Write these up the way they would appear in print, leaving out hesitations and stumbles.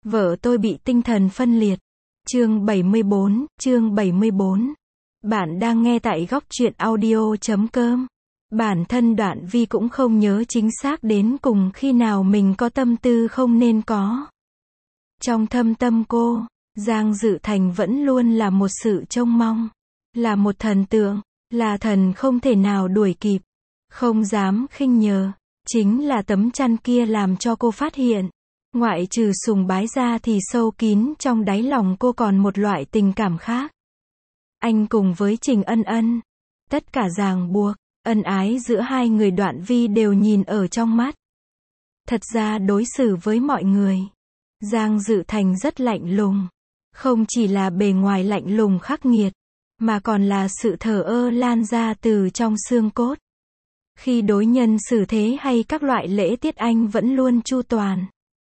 Vợ tôi bị tinh thần phân liệt. Chương 74. Bạn đang nghe tại góc truyện audio.com. Bản thân Đoạn Vi cũng không nhớ chính xác đến cùng khi nào mình có tâm tư không nên có. Trong thâm tâm cô, Giang Dự Thành vẫn luôn là một sự trông mong, là một thần tượng, là thần không thể nào đuổi kịp, không dám khinh nhờ. Chính là tấm chăn kia làm cho cô phát hiện, ngoại trừ sùng bái ra thì sâu kín trong đáy lòng cô còn một loại tình cảm khác. Anh cùng với Trình Ân Ân, tất cả ràng buộc, ân ái giữa hai người Đoạn Vi đều nhìn ở trong mắt. Thật ra đối xử với mọi người, Giang Dự Thành rất lạnh lùng. Không chỉ là bề ngoài lạnh lùng khắc nghiệt, mà còn là sự thờ ơ lan ra từ trong xương cốt. Khi đối nhân xử thế hay các loại lễ tiết anh vẫn luôn chu toàn.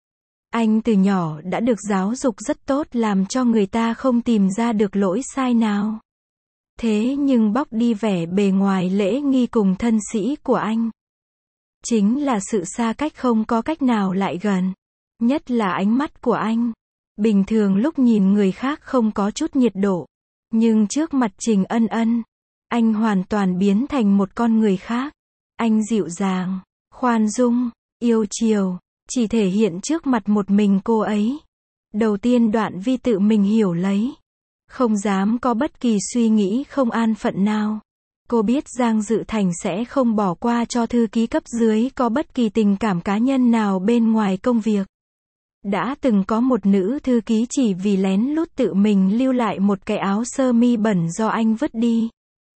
Anh từ nhỏ đã được giáo dục rất tốt làm cho người ta không tìm ra được lỗi sai nào. Thế nhưng bóc đi vẻ bề ngoài lễ nghi cùng thân sĩ của anh, chính là sự xa cách không có cách nào lại gần. Nhất là ánh mắt của anh. Bình thường lúc nhìn người khác không có chút nhiệt độ. Nhưng trước mặt Trình Ân Ân, anh hoàn toàn biến thành một con người khác. Anh dịu dàng, khoan dung, yêu chiều, chỉ thể hiện trước mặt một mình cô ấy. Đầu tiên Đoạn Vi tự mình hiểu lấy. Không dám có bất kỳ suy nghĩ không an phận nào. Cô biết Giang Dự Thành sẽ không bỏ qua cho thư ký cấp dưới có bất kỳ tình cảm cá nhân nào bên ngoài công việc. Đã từng có một nữ thư ký chỉ vì lén lút tự mình lưu lại một cái áo sơ mi bẩn do anh vứt đi.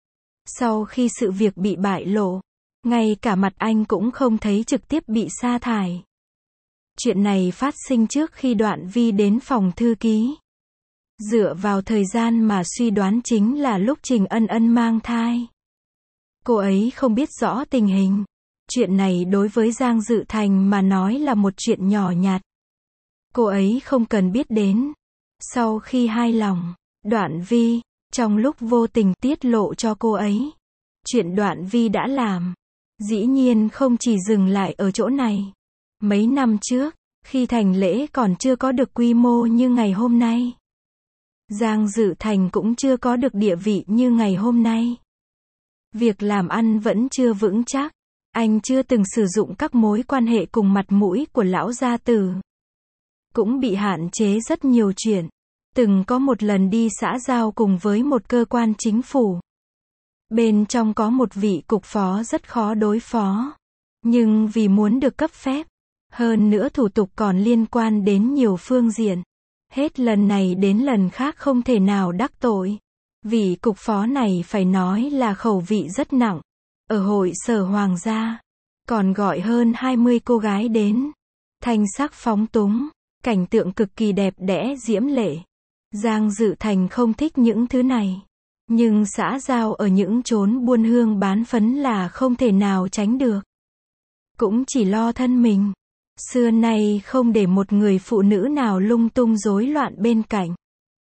Sau khi sự việc bị bại lộ, ngay cả mặt anh cũng không thấy, trực tiếp bị sa thải. Chuyện này phát sinh trước khi Đoạn Vi đến phòng thư ký. Dựa vào thời gian mà suy đoán chính là lúc Trình Ân Ân mang thai. Cô ấy không biết rõ tình hình. Chuyện này đối với Giang Dự Thành mà nói là một chuyện nhỏ nhặt. Cô ấy không cần biết đến. Sau khi hài lòng, Đoạn Vi, trong lúc vô tình tiết lộ cho cô ấy chuyện Đoạn Vi đã làm. Dĩ nhiên không chỉ dừng lại ở chỗ này. Mấy năm trước, khi thành lễ còn chưa có được quy mô như ngày hôm nay, Giang Dự Thành cũng chưa có được địa vị như ngày hôm nay. Việc làm ăn vẫn chưa vững chắc. Anh chưa từng sử dụng các mối quan hệ cùng mặt mũi của lão gia tử. Cũng bị hạn chế rất nhiều chuyện. Từng có một lần đi xã giao cùng với một cơ quan chính phủ. Bên trong có một vị cục phó rất khó đối phó. Nhưng vì muốn được cấp phép, hơn nữa thủ tục còn liên quan đến nhiều phương diện, hết lần này đến lần khác không thể nào đắc tội. Vị cục phó này phải nói là khẩu vị rất nặng. Ở hội sở hoàng gia, còn gọi hơn 20 cô gái đến. Thanh sắc phóng túng, cảnh tượng cực kỳ đẹp đẽ diễm lệ. Giang Dự Thành không thích những thứ này. Nhưng xã giao ở những chốn buôn hương bán phấn là không thể nào tránh được. Cũng chỉ lo thân mình. Xưa nay không để một người phụ nữ nào lung tung rối loạn bên cạnh.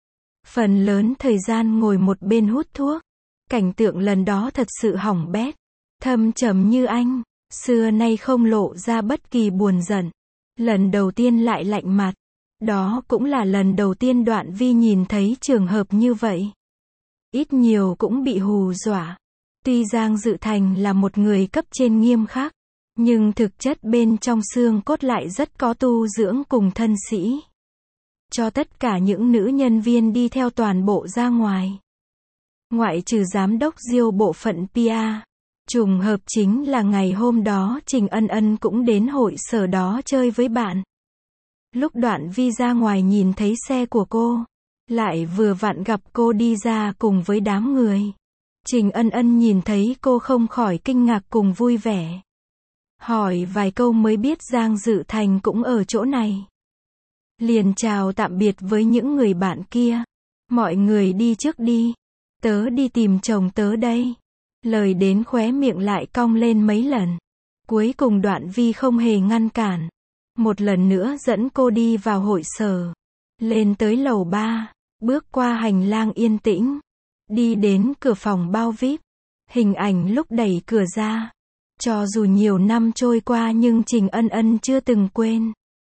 Phần lớn thời gian ngồi một bên hút thuốc. Cảnh tượng lần đó thật sự hỏng bét. Thâm trầm như anh, xưa nay không lộ ra bất kỳ buồn giận. Lần đầu tiên lại lạnh mặt. Đó cũng là lần đầu tiên Đoạn Vi nhìn thấy trường hợp như vậy. Ít nhiều cũng bị hù dọa. Tuy Giang Dự Thành là một người cấp trên nghiêm khắc, nhưng thực chất bên trong xương cốt lại rất có tu dưỡng cùng thân sĩ. Cho tất cả những nữ nhân viên đi theo toàn bộ ra ngoài. Ngoại trừ giám đốc Diêu bộ phận PR. Trùng hợp chính là ngày hôm đó Trình Ân Ân cũng đến hội sở đó chơi với bạn. Lúc Đoạn Vi ra ngoài nhìn thấy xe của cô, lại vừa vặn gặp cô đi ra cùng với đám người. Trình Ân Ân nhìn thấy cô không khỏi kinh ngạc cùng vui vẻ. Hỏi vài câu mới biết Giang Dự Thành cũng ở chỗ này. Liền chào tạm biệt với những người bạn kia. Mọi người đi trước đi. Tớ đi tìm chồng tớ đây. Lời đến khóe miệng lại cong lên mấy lần. Cuối cùng Đoạn Vi không hề ngăn cản. Một lần nữa dẫn cô đi vào hội sở. Lên tới lầu 3. Bước qua hành lang yên tĩnh. Đi đến cửa phòng bao VIP. Hình ảnh lúc đẩy cửa ra. Cho dù nhiều năm trôi qua nhưng Trình Ân Ân chưa từng quên.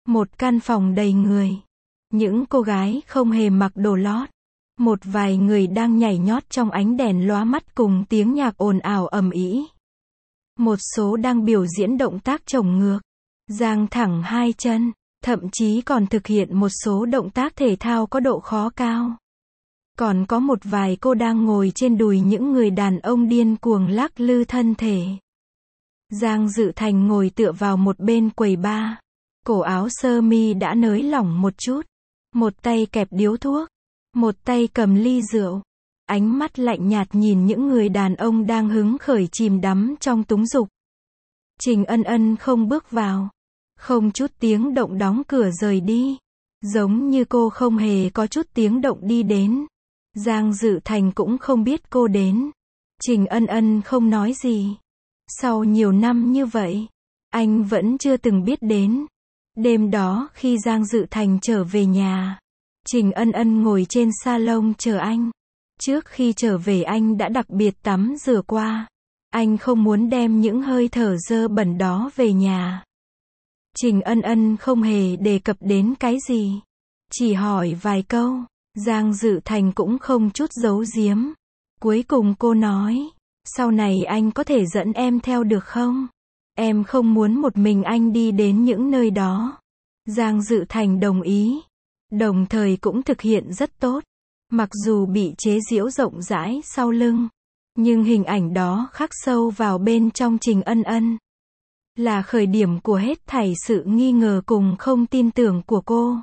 Một căn phòng đầy người. Những cô gái không hề mặc đồ lót. Một vài người đang nhảy nhót trong ánh đèn lóa mắt cùng tiếng nhạc ồn ào ầm ĩ. Một số đang biểu diễn động tác chổng ngược, dang thẳng hai chân, thậm chí còn thực hiện một số động tác thể thao có độ khó cao. Còn có một vài cô đang ngồi trên đùi những người đàn ông điên cuồng lắc lư thân thể. Giang Dự Thành ngồi tựa vào một bên quầy bar. Cổ áo sơ mi đã nới lỏng một chút. Một tay kẹp điếu thuốc. Một tay cầm ly rượu. Ánh mắt lạnh nhạt nhìn những người đàn ông đang hứng khởi chìm đắm trong túng dục. Trình Ân Ân không bước vào. Không chút tiếng động đóng cửa rời đi. Giống như cô không hề có chút tiếng động đi đến. Giang Dự Thành cũng không biết cô đến. Trình Ân Ân không nói gì. Sau nhiều năm như vậy, anh vẫn chưa từng biết đến. Đêm đó khi Giang Dự Thành trở về nhà, Trình Ân Ân ngồi trên salon chờ anh. Trước khi trở về anh đã đặc biệt tắm rửa qua. Anh không muốn đem những hơi thở dơ bẩn đó về nhà. Trình Ân Ân không hề đề cập đến cái gì. Chỉ hỏi vài câu. Giang Dự Thành cũng không chút giấu giếm. Cuối cùng cô nói, sau này anh có thể dẫn em theo được không? Em không muốn một mình anh đi đến những nơi đó. Giang Dự Thành đồng ý. Đồng thời cũng thực hiện rất tốt. Mặc dù bị chế giễu rộng rãi sau lưng, nhưng hình ảnh đó khắc sâu vào bên trong Trình Ân Ân. Là khởi điểm của hết thảy sự nghi ngờ cùng không tin tưởng của cô.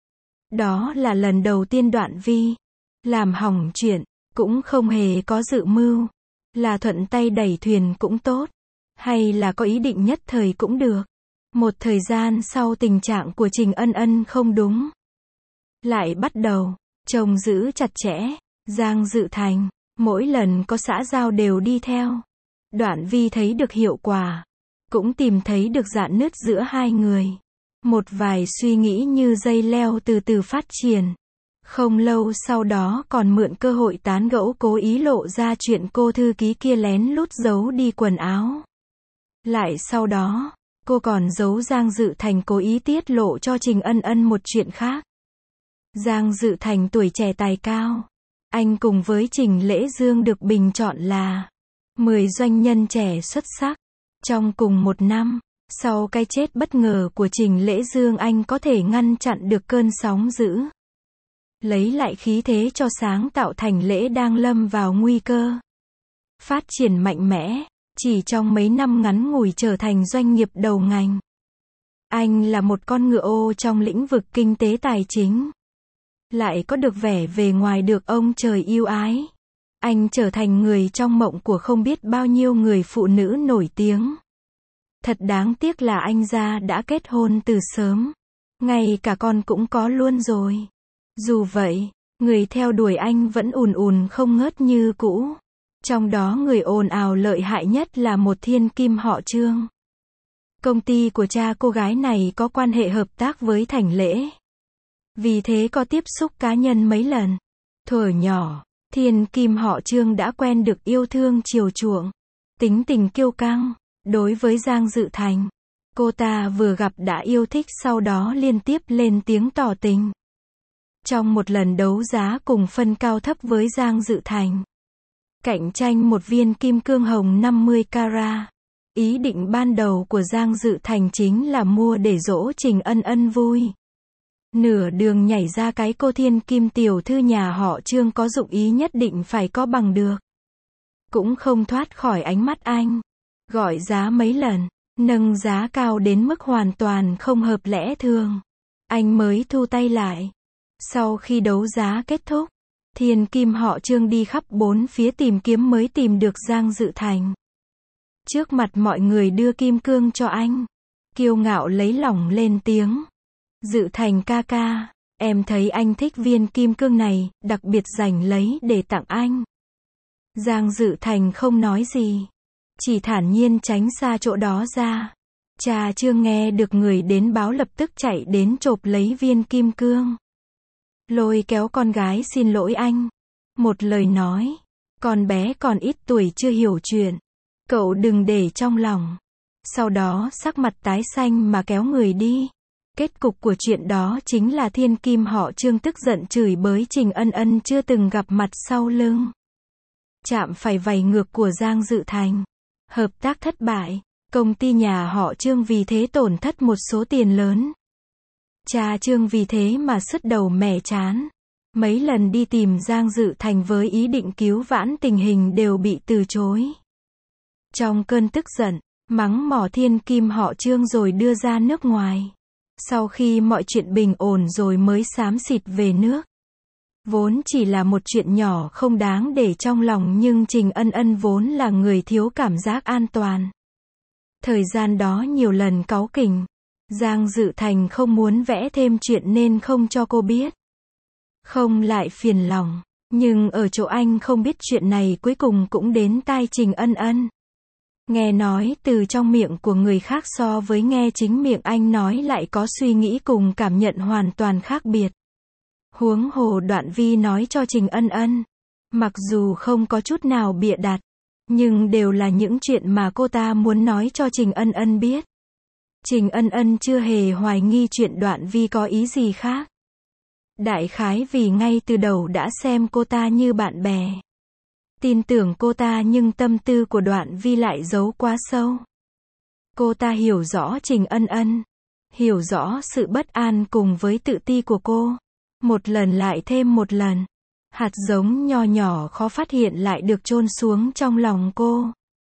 Đó là lần đầu tiên Đoạn Vi làm hỏng chuyện, cũng không hề có dự mưu. Là thuận tay đẩy thuyền cũng tốt, hay là có ý định nhất thời cũng được. Một thời gian sau tình trạng của Trình Ân Ân không đúng. Lại bắt đầu, chồng giữ chặt chẽ, Giang Dự Thành, mỗi lần có xã giao đều đi theo. Đoạn Vi thấy được hiệu quả, cũng tìm thấy được rạn nứt giữa hai người. Một vài suy nghĩ như dây leo từ từ phát triển. Không lâu sau đó còn mượn cơ hội tán gẫu cố ý lộ ra chuyện cô thư ký kia lén lút giấu đi quần áo. Lại sau đó, cô còn giấu Giang Dự Thành cố ý tiết lộ cho Trình Ân Ân một chuyện khác. Giang Dự Thành tuổi trẻ tài cao. Anh cùng với Trình Lễ Dương được bình chọn là 10 doanh nhân trẻ xuất sắc. Trong cùng một năm, sau cái chết bất ngờ của Trình Lễ Dương, anh có thể ngăn chặn được cơn sóng dữ. Lấy lại khí thế cho sáng tạo Thành Lễ đang lâm vào nguy cơ. Phát triển mạnh mẽ, chỉ trong mấy năm ngắn ngủi trở thành doanh nghiệp đầu ngành. Anh là một con ngựa ô trong lĩnh vực kinh tế tài chính. Lại có được vẻ về ngoài được ông trời yêu ái. Anh trở thành người trong mộng của không biết bao nhiêu người phụ nữ nổi tiếng. Thật đáng tiếc là anh gia đã kết hôn từ sớm. Ngay cả con cũng có luôn rồi. Dù vậy, người theo đuổi anh vẫn ùn ùn không ngớt như cũ. Trong đó người ồn ào lợi hại nhất là một thiên kim họ Trương. Công ty của cha cô gái này có quan hệ hợp tác với Thành Lễ. Vì thế có tiếp xúc cá nhân mấy lần. Thuở nhỏ, thiên kim họ Trương đã quen được yêu thương chiều chuộng. Tính tình kiêu căng. Đối với Giang Dự Thành, cô ta vừa gặp đã yêu thích, sau đó liên tiếp lên tiếng tỏ tình. Trong một lần đấu giá cùng phân cao thấp với Giang Dự Thành, cạnh tranh một viên kim cương hồng 50 carat. Ý định ban đầu của Giang Dự Thành chính là mua để dỗ Trình Ân Ân vui. Nửa đường nhảy ra cái cô thiên kim tiểu thư nhà họ Trương có dụng ý nhất định phải có bằng được. Cũng không thoát khỏi ánh mắt anh. Gọi giá mấy lần, nâng giá cao đến mức hoàn toàn không hợp lẽ thường. Anh mới thu tay lại. Sau khi đấu giá kết thúc, thiên kim họ Trương đi khắp bốn phía tìm kiếm mới tìm được Giang Dự Thành. Trước mặt mọi người đưa kim cương cho anh. Kiêu ngạo lấy lòng lên tiếng. Dự Thành ca ca, em thấy anh thích viên kim cương này, đặc biệt dành lấy để tặng anh. Giang Dự Thành không nói gì. Chỉ thản nhiên tránh xa chỗ đó ra. Cha Trương nghe được người đến báo lập tức chạy đến chộp lấy viên kim cương. Lôi kéo con gái xin lỗi anh. Một lời nói. Con bé còn ít tuổi chưa hiểu chuyện. Cậu đừng để trong lòng. Sau đó sắc mặt tái xanh mà kéo người đi. Kết cục của chuyện đó chính là thiên kim họ Trương tức giận chửi bới Trình Ân Ân chưa từng gặp mặt sau lưng. Chạm phải vầy ngược của Giang Dự Thành. Hợp tác thất bại. Công ty nhà họ Trương vì thế tổn thất một số tiền lớn. Cha Trương vì thế mà sứt đầu mẻ trán. Mấy lần đi tìm Giang Dự Thành với ý định cứu vãn tình hình đều bị từ chối. Trong cơn tức giận, mắng mỏ thiên kim họ Trương rồi đưa ra nước ngoài. Sau khi mọi chuyện bình ổn rồi mới xám xịt về nước. Vốn chỉ là một chuyện nhỏ không đáng để trong lòng nhưng Trình Ân Ân vốn là người thiếu cảm giác an toàn. Thời gian đó nhiều lần cáu kỉnh. Giang Dự Thành không muốn vẽ thêm chuyện nên không cho cô biết. Không lại phiền lòng. Nhưng ở chỗ anh không biết chuyện này cuối cùng cũng đến tai Trình Ân Ân. Nghe nói từ trong miệng của người khác so với nghe chính miệng anh nói lại có suy nghĩ cùng cảm nhận hoàn toàn khác biệt. Huống hồ Đoạn Vi nói cho Trình Ân Ân. Mặc dù không có chút nào bịa đặt, nhưng đều là những chuyện mà cô ta muốn nói cho Trình Ân Ân biết. Trình Ân Ân chưa hề hoài nghi chuyện Đoạn Vi có ý gì khác. Đại khái vì ngay từ đầu đã xem cô ta như bạn bè. Tin tưởng cô ta nhưng tâm tư của Đoạn Vi lại giấu quá sâu. Cô ta hiểu rõ Trình Ân Ân. Hiểu rõ sự bất an cùng với tự ti của cô. Một lần lại thêm một lần. Hạt giống nho nhỏ khó phát hiện lại được chôn xuống trong lòng cô.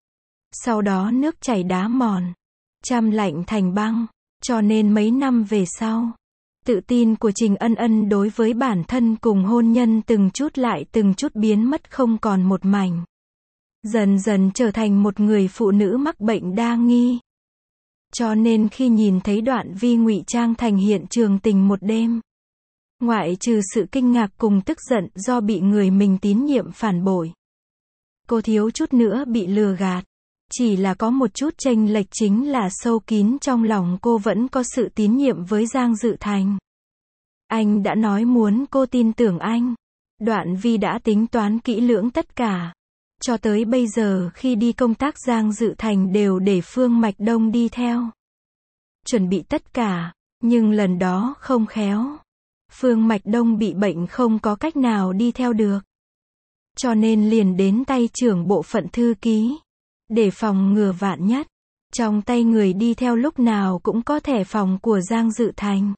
Sau đó nước chảy đá mòn. Trăm lạnh thành băng. Cho nên mấy năm về sau, tự tin của Trình Ân Ân đối với bản thân cùng hôn nhân từng chút lại từng chút biến mất không còn một mảnh. Dần dần trở thành một người phụ nữ mắc bệnh đa nghi. Cho nên khi nhìn thấy Đoạn Vi ngụy trang thành hiện trường tình một đêm, ngoại trừ sự kinh ngạc cùng tức giận do bị người mình tín nhiệm phản bội, cô thiếu chút nữa bị lừa gạt. Chỉ là có một chút chênh lệch chính là sâu kín trong lòng cô vẫn có sự tín nhiệm với Giang Dự Thành. Anh đã nói muốn cô tin tưởng anh. Đoạn Vi đã tính toán kỹ lưỡng tất cả. Cho tới bây giờ khi đi công tác Giang Dự Thành đều để Phương Mạch Đông đi theo. Chuẩn bị tất cả, nhưng lần đó không khéo. Phương Mạch Đông bị bệnh không có cách nào đi theo được. Cho nên liền đến tay trưởng bộ phận thư ký. Để phòng ngừa vạn nhất, trong tay người đi theo lúc nào cũng có thẻ phòng của Giang Dự Thành.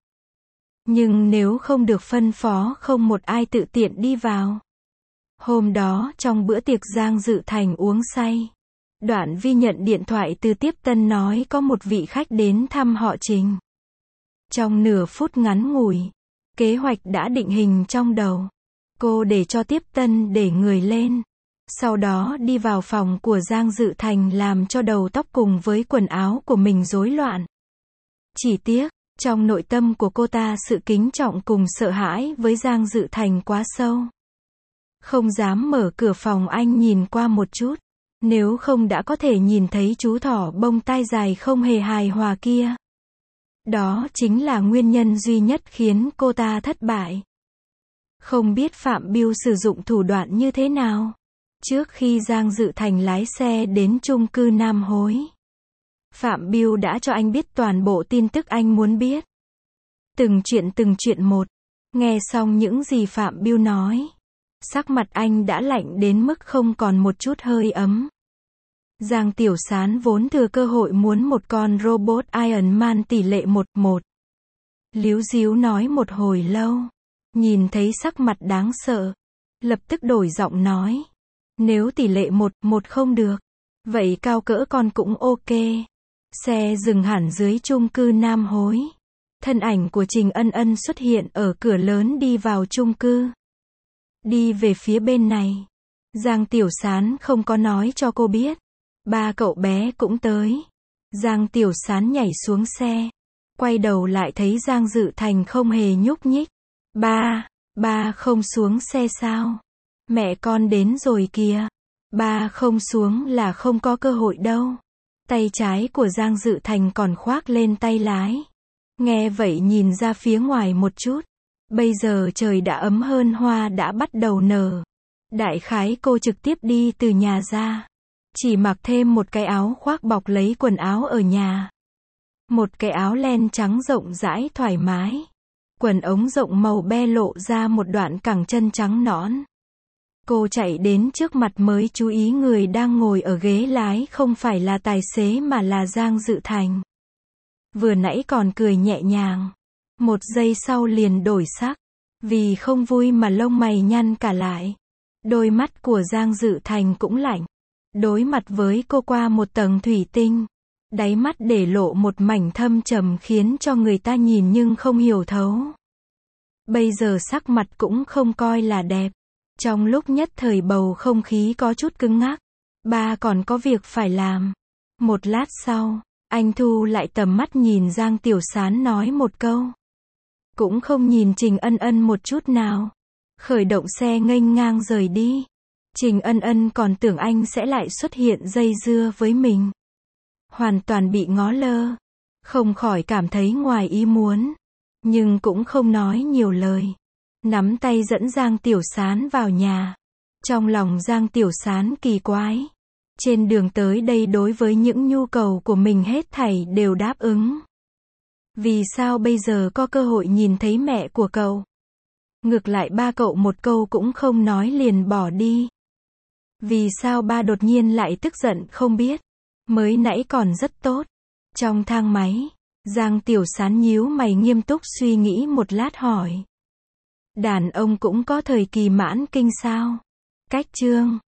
Nhưng nếu không được phân phó không một ai tự tiện đi vào. Hôm đó trong bữa tiệc Giang Dự Thành uống say. Đoạn Vi nhận điện thoại từ Tiếp Tân nói có một vị khách đến thăm họ Trình. Trong nửa phút ngắn ngủi, kế hoạch đã định hình trong đầu. Cô để cho Tiếp Tân để người lên. Sau đó đi vào phòng của Giang Dự Thành làm cho đầu tóc cùng với quần áo của mình rối loạn. Chỉ tiếc, trong nội tâm của cô ta sự kính trọng cùng sợ hãi với Giang Dự Thành quá sâu. Không dám mở cửa phòng anh nhìn qua một chút. Nếu không đã có thể nhìn thấy chú thỏ bông tai dài không hề hài hòa kia. Đó chính là nguyên nhân duy nhất khiến cô ta thất bại. Không biết Phạm Biêu sử dụng thủ đoạn như thế nào. Trước khi Giang Dự Thành lái xe đến chung cư Nam Hối, Phạm Biêu đã cho anh biết toàn bộ tin tức anh muốn biết. Từng chuyện một. Nghe xong những gì Phạm Biêu nói, sắc mặt anh đã lạnh đến mức không còn một chút hơi ấm. Giang Tiểu Sán vốn thừa cơ hội muốn một con robot Iron Man tỷ lệ 1:1. Líu díu nói một hồi lâu, nhìn thấy sắc mặt đáng sợ, lập tức đổi giọng nói. Nếu tỷ lệ 1:1 không được, vậy cao cỡ con cũng ok. Xe dừng hẳn dưới chung cư Nam Hối. Thân ảnh của Trình Ân Ân xuất hiện ở cửa lớn đi vào chung cư. Đi về phía bên này. Giang Tiểu Sán không có nói cho cô biết. Ba cậu bé cũng tới. Giang Tiểu Sán nhảy xuống xe. Quay đầu lại thấy Giang Dự Thành không hề nhúc nhích. Ba không xuống xe sao? Mẹ con đến rồi kìa. Ba không xuống là không có cơ hội đâu. Tay trái của Giang Dự Thành còn khoác lên tay lái. Nghe vậy nhìn ra phía ngoài một chút. Bây giờ trời đã ấm hơn, hoa đã bắt đầu nở. Đại khái cô trực tiếp đi từ nhà ra. Chỉ mặc thêm một cái áo khoác bọc lấy quần áo ở nhà. Một cái áo len trắng rộng rãi thoải mái. Quần ống rộng màu be lộ ra một đoạn cẳng chân trắng nõn. Cô chạy đến trước mặt mới chú ý người đang ngồi ở ghế lái không phải là tài xế mà là Giang Dự Thành. Vừa nãy còn cười nhẹ nhàng. Một giây sau liền đổi sắc. Vì không vui mà lông mày nhăn cả lại. Đôi mắt của Giang Dự Thành cũng lạnh. Đối mặt với cô qua một tầng thủy tinh. Đáy mắt để lộ một mảnh thâm trầm khiến cho người ta nhìn nhưng không hiểu thấu. Bây giờ sắc mặt cũng không coi là đẹp. Trong lúc nhất thời bầu không khí có chút cứng ngắc. Ba còn có việc phải làm. Một lát sau, anh thu lại tầm mắt nhìn Giang Tiểu Sán nói một câu. Cũng không nhìn Trình Ân Ân một chút nào. Khởi động xe nghênh ngang rời đi. Trình Ân Ân còn tưởng anh sẽ lại xuất hiện dây dưa với mình. Hoàn toàn bị ngó lơ. Không khỏi cảm thấy ngoài ý muốn. Nhưng cũng không nói nhiều lời. Nắm tay dẫn Giang Tiểu Sán vào nhà. Trong lòng Giang Tiểu Sán kỳ quái. Trên đường tới đây đối với những nhu cầu của mình hết thảy đều đáp ứng. Vì sao bây giờ có cơ hội nhìn thấy mẹ của cậu? Ngược lại ba cậu một câu cũng không nói liền bỏ đi. Vì sao ba đột nhiên lại tức giận không biết. Mới nãy còn rất tốt. Trong thang máy, Giang Tiểu Sán nhíu mày nghiêm túc suy nghĩ một lát hỏi. Đàn ông cũng có thời kỳ mãn kinh sao? Cách chương